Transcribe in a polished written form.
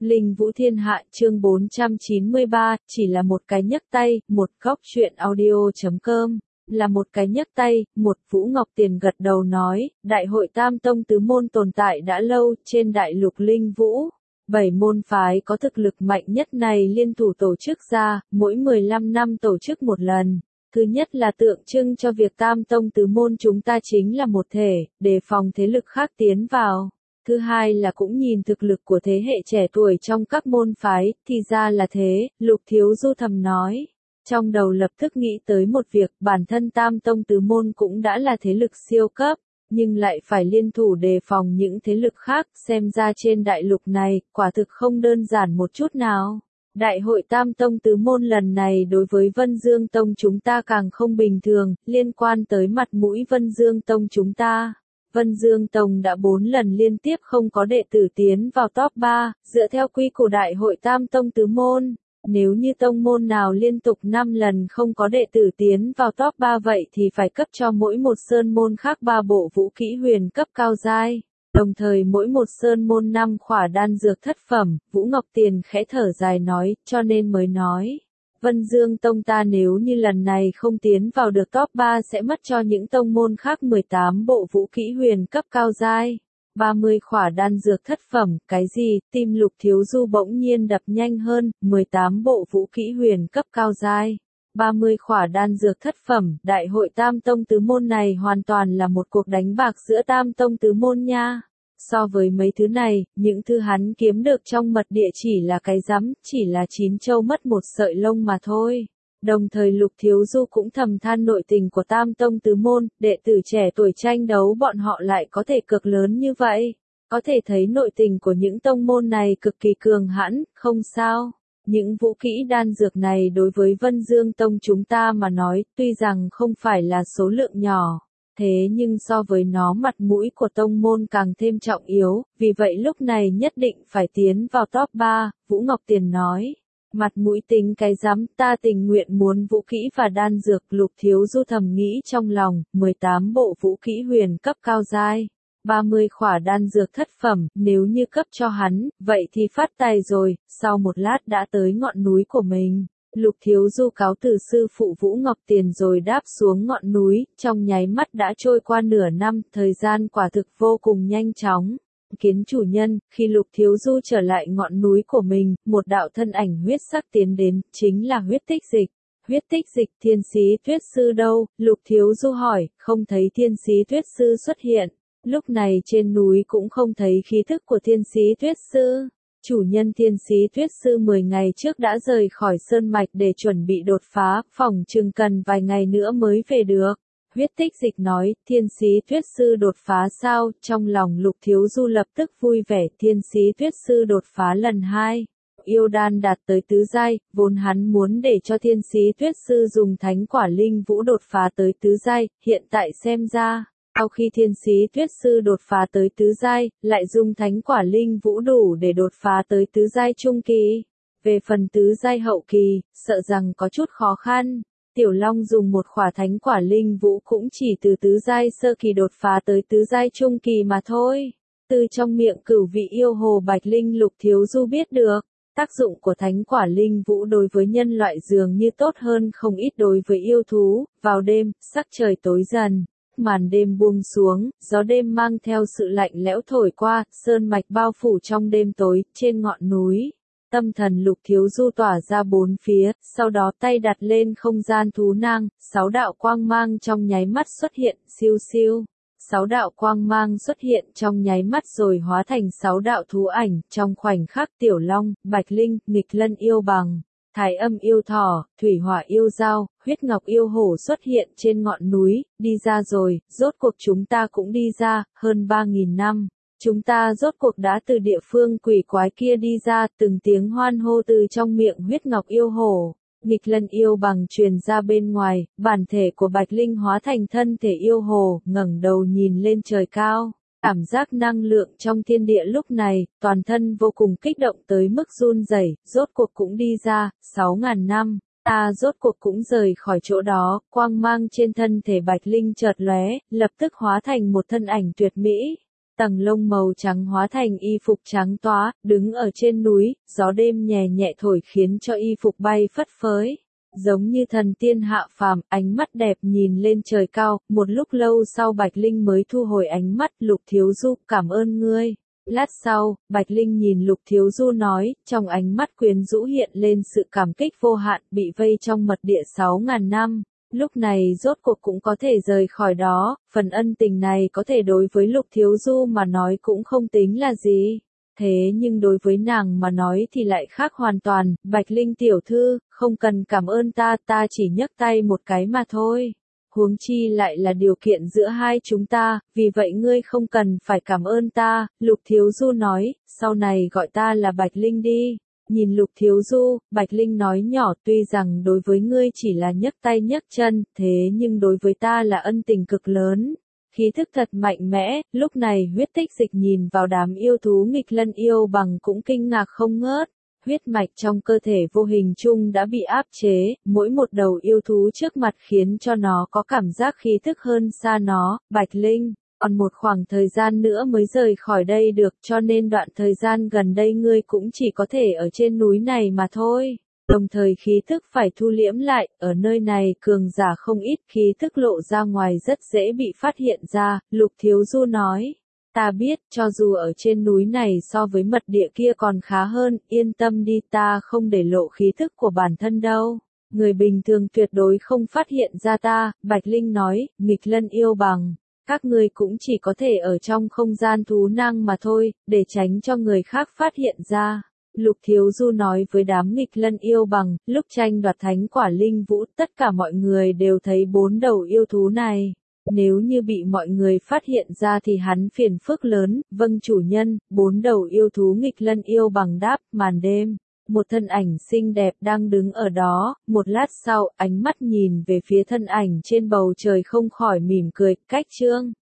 Linh Vũ Thiên Hạ chương 493, chỉ là một cái nhấc tay, một góc chuyện audio.com, là một cái nhấc tay, một Vũ Ngọc Tiền gật đầu nói, Đại hội Tam Tông Tứ Môn tồn tại đã lâu, trên đại lục Linh Vũ. 7 môn phái có thực lực mạnh nhất này liên thủ tổ chức ra, mỗi 15 năm tổ chức một lần. Thứ nhất là tượng trưng cho việc Tam Tông Tứ Môn chúng ta chính là một thể, đề phòng thế lực khác tiến vào. Thứ hai là cũng nhìn thực lực của thế hệ trẻ tuổi trong các môn phái, thì ra là thế, Lục Thiếu Du thầm nói. Trong đầu lập tức nghĩ tới một việc, bản thân Tam Tông Tứ Môn cũng đã là thế lực siêu cấp, nhưng lại phải liên thủ đề phòng những thế lực khác, xem ra trên đại lục này, quả thực không đơn giản một chút nào. Đại hội Tam Tông Tứ Môn lần này đối với Vân Dương Tông chúng ta càng không bình thường, liên quan tới mặt mũi Vân Dương Tông chúng ta. Vân Dương Tông đã 4 lần liên tiếp không có đệ tử tiến vào top 3, dựa theo quy củ Đại hội Tam Tông Tứ Môn. Nếu như tông môn nào liên tục 5 lần không có đệ tử tiến vào top 3 vậy thì phải cấp cho mỗi một sơn môn khác 3 bộ vũ kỹ huyền cấp cao giai. Đồng thời mỗi một sơn môn 5 khỏa đan dược thất phẩm, Vũ Ngọc Tiền khẽ thở dài nói, cho nên mới nói. Vân Dương Tông ta nếu như lần này không tiến vào được top 3 sẽ mất cho những tông môn khác 18 bộ vũ kỹ huyền cấp cao giai. 30 khỏa đan dược thất phẩm, cái gì, tim Lục Thiếu Du bỗng nhiên đập nhanh hơn, 18 bộ vũ kỹ huyền cấp cao giai. 30 khỏa đan dược thất phẩm, đại hội Tam Tông Tứ Môn này hoàn toàn là một cuộc đánh bạc giữa Tam Tông Tứ Môn nha. So với mấy thứ này, những thứ hắn kiếm được trong mật địa chỉ là cái rắm, chỉ là 9 châu mất một sợi lông mà thôi. Đồng thời Lục Thiếu Du cũng thầm than nội tình của Tam Tông Tứ Môn, đệ tử trẻ tuổi tranh đấu bọn họ lại có thể cực lớn như vậy. Có thể thấy nội tình của những tông môn này cực kỳ cường hãn, không sao. Những vũ kỹ đan dược này đối với Vân Dương Tông chúng ta mà nói, tuy rằng không phải là số lượng nhỏ. Thế nhưng so với nó mặt mũi của tông môn càng thêm trọng yếu, vì vậy lúc này nhất định phải tiến vào top 3, Vũ Ngọc Tiền nói. Mặt mũi tính cái rắm, ta tình nguyện muốn vũ kỹ và đan dược. Lục Thiếu Du thầm nghĩ trong lòng, 18 bộ vũ kỹ huyền cấp cao giai, 30 khỏa đan dược thất phẩm, nếu như cấp cho hắn, vậy thì phát tài rồi. Sau một lát đã tới ngọn núi của mình. Lục Thiếu Du cáo từ sư phụ Vũ Ngọc Tiền rồi đáp xuống ngọn núi, trong nháy mắt đã trôi qua nửa năm, thời gian quả thực vô cùng nhanh chóng. Kiến chủ nhân, khi Lục Thiếu Du trở lại ngọn núi của mình, một đạo thân ảnh huyết sắc tiến đến, chính là huyết tích dịch. Huyết tích dịch, thiên sĩ tuyết sư đâu? Lục Thiếu Du hỏi, không thấy thiên sĩ tuyết sư xuất hiện. Lúc này trên núi cũng không thấy khí thức của thiên sĩ tuyết sư. Chủ nhân thiên sĩ tuyết sư 10 ngày trước đã rời khỏi sơn mạch để chuẩn bị đột phá, phỏng chừng cần vài ngày nữa mới về được. Huyết tích dịch nói, thiên sĩ tuyết sư đột phá sao? Trong lòng Lục Thiếu Du lập tức vui vẻ, thiên sĩ tuyết sư đột phá lần 2. Yêu đan đạt tới tứ giai, vốn hắn muốn để cho thiên sĩ tuyết sư dùng thánh quả linh vũ đột phá tới tứ giai, hiện tại xem ra. Sau khi thiên sĩ tuyết sư đột phá tới tứ giai, lại dùng thánh quả linh vũ đủ để đột phá tới tứ giai trung kỳ. Về phần tứ giai hậu kỳ, sợ rằng có chút khó khăn. Tiểu Long dùng một khỏa thánh quả linh vũ cũng chỉ từ tứ giai sơ kỳ đột phá tới tứ giai trung kỳ mà thôi. Từ trong miệng cửu vị yêu hồ Bạch Linh Lục Thiếu Du biết được, tác dụng của thánh quả linh vũ đối với nhân loại dường như tốt hơn không ít đối với yêu thú. Vào đêm, sắc trời tối dần. Màn đêm buông xuống, gió đêm mang theo sự lạnh lẽo thổi qua, sơn mạch bao phủ trong đêm tối, trên ngọn núi. Tâm thần Lục Thiếu Du tỏa ra bốn phía, sau đó tay đặt lên không gian thú nang, 6 đạo quang mang trong nháy mắt xuất hiện, siêu siêu. 6 đạo quang mang xuất hiện trong nháy mắt rồi hóa thành 6 đạo thú ảnh, trong khoảnh khắc Tiểu Long, Bạch Linh, Nghịch Lân yêu bằng. Thái Âm yêu thỏ, Thủy Hỏa yêu dao, Huyết Ngọc yêu hổ xuất hiện trên ngọn núi, đi ra rồi, rốt cuộc chúng ta cũng đi ra, hơn 3.000 năm. Chúng ta rốt cuộc đã từ địa phương quỷ quái kia đi ra, từng tiếng hoan hô từ trong miệng Huyết Ngọc yêu hổ. Nghịch Lân yêu bằng truyền ra bên ngoài, bản thể của Bạch Linh hóa thành thân thể yêu hồ, ngẩng đầu nhìn lên trời cao. Cảm giác năng lượng trong thiên địa lúc này, toàn thân vô cùng kích động tới mức run rẩy, rốt cuộc cũng đi ra, 6.000 năm, ta rốt cuộc cũng rời khỏi chỗ đó, quang mang trên thân thể Bạch Linh chợt lóe, lập tức hóa thành một thân ảnh tuyệt mỹ. Tầng lông màu trắng hóa thành y phục trắng toá, đứng ở trên núi, gió đêm nhẹ nhẹ thổi khiến cho y phục bay phất phới. Giống như thần tiên hạ phàm, ánh mắt đẹp nhìn lên trời cao, một lúc lâu sau Bạch Linh mới thu hồi ánh mắt. Lục Thiếu Du, cảm ơn ngươi. Lát sau, Bạch Linh nhìn Lục Thiếu Du nói, trong ánh mắt quyến rũ hiện lên sự cảm kích vô hạn, bị vây trong mật địa 6.000 năm. Lúc này rốt cuộc cũng có thể rời khỏi đó, phần ân tình này có thể đối với Lục Thiếu Du mà nói cũng không tính là gì. Thế nhưng đối với nàng mà nói thì lại khác hoàn toàn. Bạch Linh tiểu thư, không cần cảm ơn ta, ta chỉ nhấc tay một cái mà thôi. Huống chi lại là điều kiện giữa hai chúng ta, vì vậy ngươi không cần phải cảm ơn ta. Lục Thiếu Du nói, sau này gọi ta là Bạch Linh đi. Nhìn Lục Thiếu Du, Bạch Linh nói nhỏ, tuy rằng đối với ngươi chỉ là nhấc tay nhấc chân, thế nhưng đối với ta là ân tình cực lớn. Khí thức thật mạnh mẽ. Lúc này huyết tích dịch nhìn vào đám yêu thú nghịch lân yêu bằng cũng kinh ngạc không ngớt. Huyết mạch trong cơ thể vô hình chung đã bị áp chế, mỗi một đầu yêu thú trước mặt khiến cho nó có cảm giác khí thức hơn xa nó. Bạch Linh, còn một khoảng thời gian nữa mới rời khỏi đây được, cho nên đoạn thời gian gần đây ngươi cũng chỉ có thể ở trên núi này mà thôi. Đồng thời khí thức phải thu liễm lại, ở nơi này cường giả không ít, khí thức lộ ra ngoài rất dễ bị phát hiện ra. Lục Thiếu Du nói, ta biết, cho dù ở trên núi này so với mật địa kia còn khá hơn, yên tâm đi, ta không để lộ khí thức của bản thân đâu. Người bình thường tuyệt đối không phát hiện ra ta. Bạch Linh nói, nghịch lân yêu bằng, các ngươi cũng chỉ có thể ở trong không gian thú năng mà thôi, để tránh cho người khác phát hiện ra. Lục Thiếu Du nói với đám nghịch lân yêu bằng, lúc tranh đoạt thánh quả linh vũ, tất cả mọi người đều thấy 4 đầu yêu thú này. Nếu như bị mọi người phát hiện ra thì hắn phiền phức lớn. Vâng chủ nhân. 4 đầu yêu thú nghịch lân yêu bằng đáp. Màn đêm, một thân ảnh xinh đẹp đang đứng ở đó. Một lát sau, ánh mắt nhìn về phía thân ảnh trên bầu trời không khỏi mỉm cười. Cách chương